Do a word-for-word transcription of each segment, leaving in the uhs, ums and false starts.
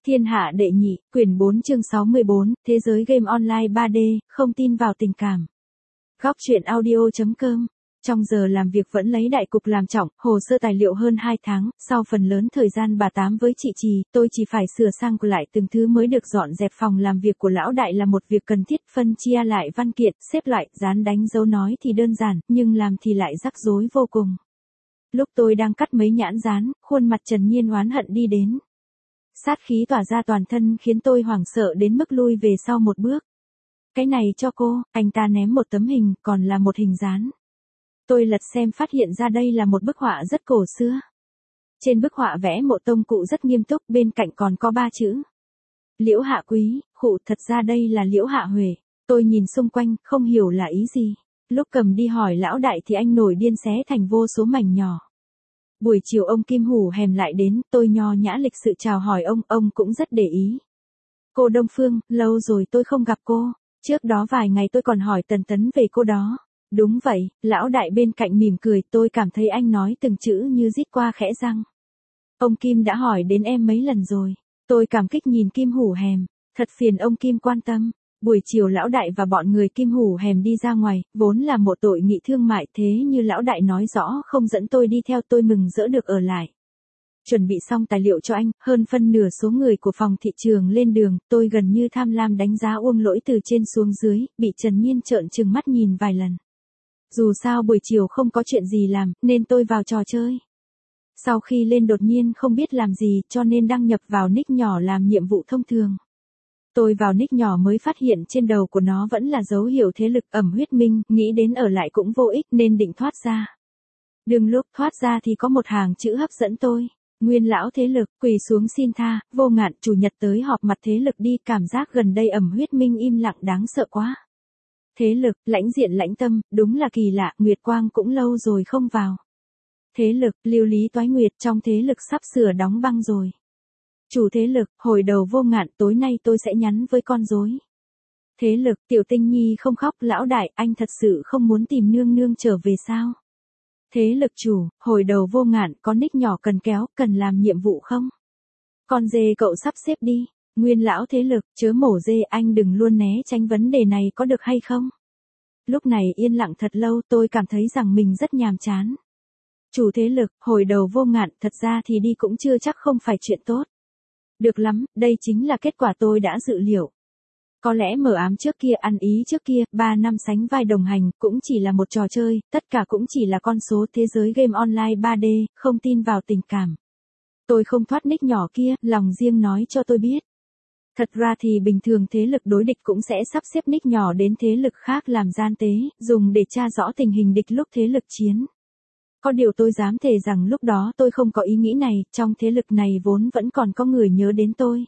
Thiên hạ đệ nhị, quyển bốn chương sáu mươi bốn, thế giới game online ba D, không tin vào tình cảm. Góc truyện audio.com. Trong giờ làm việc vẫn lấy đại cục làm trọng, hồ sơ tài liệu hơn hai tháng, sau phần lớn thời gian bà tám với chị Trì, tôi chỉ phải sửa sang lại từng thứ mới được dọn dẹp. Phòng làm việc của lão đại là một việc cần thiết, phân chia lại văn kiện, xếp loại, dán đánh dấu nói thì đơn giản, nhưng làm thì lại rắc rối vô cùng. Lúc tôi đang cắt mấy nhãn dán, khuôn mặt Trần Nhiên oán hận đi đến. Sát khí tỏa ra toàn thân khiến tôi hoảng sợ đến mức lui về sau một bước. Cái này cho cô, anh ta ném một tấm hình, còn là một hình dán. Tôi lật xem phát hiện ra đây là một bức họa rất cổ xưa. Trên bức họa vẽ Mộ Tông Cụ rất nghiêm túc, bên cạnh còn có ba chữ. Liễu Hạ Quý, khụ, thật ra đây là Liễu Hạ Huệ. Tôi nhìn xung quanh, không hiểu là ý gì. Lúc cầm đi hỏi lão đại thì anh nổi điên xé thành vô số mảnh nhỏ. Buổi chiều ông Kim Hủ Hèm lại đến, tôi nho nhã lịch sự chào hỏi ông, ông cũng rất để ý. Cô Đông Phương, lâu rồi tôi không gặp cô, trước đó vài ngày tôi còn hỏi Tần Tấn về cô đó. Đúng vậy, lão đại bên cạnh mỉm cười, tôi cảm thấy anh nói từng chữ như rít qua khẽ răng. Ông Kim đã hỏi đến em mấy lần rồi, tôi cảm kích nhìn Kim Hủ Hèm, thật phiền ông Kim quan tâm. Buổi chiều lão đại và bọn người Kim Hủ Hèm đi ra ngoài, vốn là một tội nghị thương mại, thế như lão đại nói rõ không dẫn tôi đi theo, tôi mừng rỡ được ở lại. Chuẩn bị xong tài liệu cho anh, hơn phân nửa số người của phòng thị trường lên đường, tôi gần như tham lam đánh giá Uông Lỗi từ trên xuống dưới, bị Trần Nhiên trợn trừng mắt nhìn vài lần. Dù sao buổi chiều không có chuyện gì làm, nên tôi vào trò chơi. Sau khi lên đột nhiên không biết làm gì, cho nên đăng nhập vào nick nhỏ làm nhiệm vụ thông thường. Tôi vào nick nhỏ mới phát hiện trên đầu của nó vẫn là dấu hiệu thế lực Ẩm Huyết Minh, nghĩ đến ở lại cũng vô ích nên định thoát ra. Đừng lúc thoát ra thì có một hàng chữ hấp dẫn tôi. Nguyên lão thế lực, quỳ xuống xin tha, Vô Ngạn, chủ nhật tới họp mặt thế lực đi, cảm giác gần đây Ẩm Huyết Minh im lặng đáng sợ quá. Thế lực, lãnh diện lãnh tâm, đúng là kỳ lạ, Nguyệt Quang cũng lâu rồi không vào. Thế lực, Lưu Lý Toái Nguyệt, trong thế lực sắp sửa đóng băng rồi. Chủ thế lực, hồi đầu Vô Ngạn, tối nay tôi sẽ nhắn với con rối. Thế lực, Tiểu Tinh Nhi không khóc, lão đại, anh thật sự không muốn tìm nương nương trở về sao? Thế lực chủ, hồi đầu Vô Ngạn, có nick nhỏ cần kéo, cần làm nhiệm vụ không? Con dê cậu sắp xếp đi. Nguyên lão thế lực, chớ mổ dê, anh đừng luôn né tránh vấn đề này có được hay không? Lúc này yên lặng thật lâu, tôi cảm thấy rằng mình rất nhàm chán. Chủ thế lực, hồi đầu Vô Ngạn, thật ra thì đi cũng chưa chắc không phải chuyện tốt. Được lắm, đây chính là kết quả tôi đã dự liệu. Có lẽ mờ ám trước kia, ăn ý trước kia, ba năm sánh vai đồng hành, cũng chỉ là một trò chơi, tất cả cũng chỉ là con số, thế giới game online ba D, không tin vào tình cảm. Tôi không thoát nick nhỏ kia, lòng riêng nói cho tôi biết. Thật ra thì bình thường thế lực đối địch cũng sẽ sắp xếp nick nhỏ đến thế lực khác làm gian tế, dùng để tra rõ tình hình địch lúc thế lực chiến. Có điều tôi dám thề rằng lúc đó tôi không có ý nghĩ này, trong thế lực này vốn vẫn còn có người nhớ đến tôi.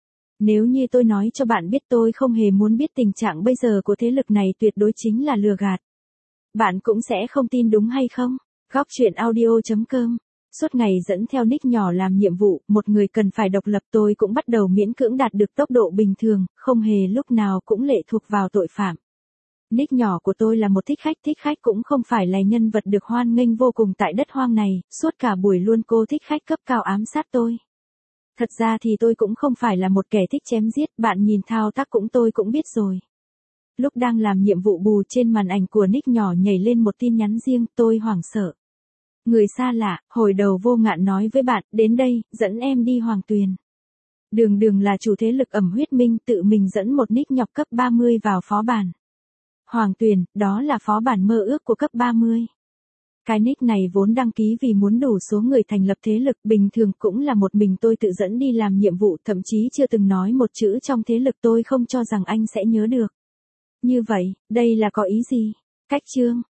Nếu như tôi nói cho bạn biết tôi không hề muốn biết tình trạng bây giờ của thế lực này, tuyệt đối chính là lừa gạt. Bạn cũng sẽ không tin đúng hay không? Góc truyện audio.com. Suốt ngày dẫn theo nick nhỏ làm nhiệm vụ, một người cần phải độc lập, tôi cũng bắt đầu miễn cưỡng đạt được tốc độ bình thường, không hề lúc nào cũng lệ thuộc vào tội phạm. Nick nhỏ của tôi là một thích khách, thích khách cũng không phải là nhân vật được hoan nghênh vô cùng tại đất hoang này, suốt cả buổi luôn cô thích khách cấp cao ám sát tôi. Thật ra thì tôi cũng không phải là một kẻ thích chém giết, bạn nhìn thao tác cũng tôi cũng biết rồi. Lúc đang làm nhiệm vụ bù, trên màn ảnh của nick nhỏ nhảy lên một tin nhắn riêng, tôi hoảng sợ. Người xa lạ, hồi đầu Vô Ngạn nói với bạn, đến đây, dẫn em đi Hoàng Tuyền. Đường đường là chủ thế lực Ẩm Huyết Minh, tự mình dẫn một nick nhọc cấp ba mươi vào phó bản. Hoàng Tuyền, đó là phó bản mơ ước của cấp ba mươi. Cái nick này vốn đăng ký vì muốn đủ số người thành lập thế lực, bình thường cũng là một mình tôi tự dẫn đi làm nhiệm vụ, thậm chí chưa từng nói một chữ trong thế lực, tôi không cho rằng anh sẽ nhớ được. Như vậy, đây là có ý gì? Cách chương.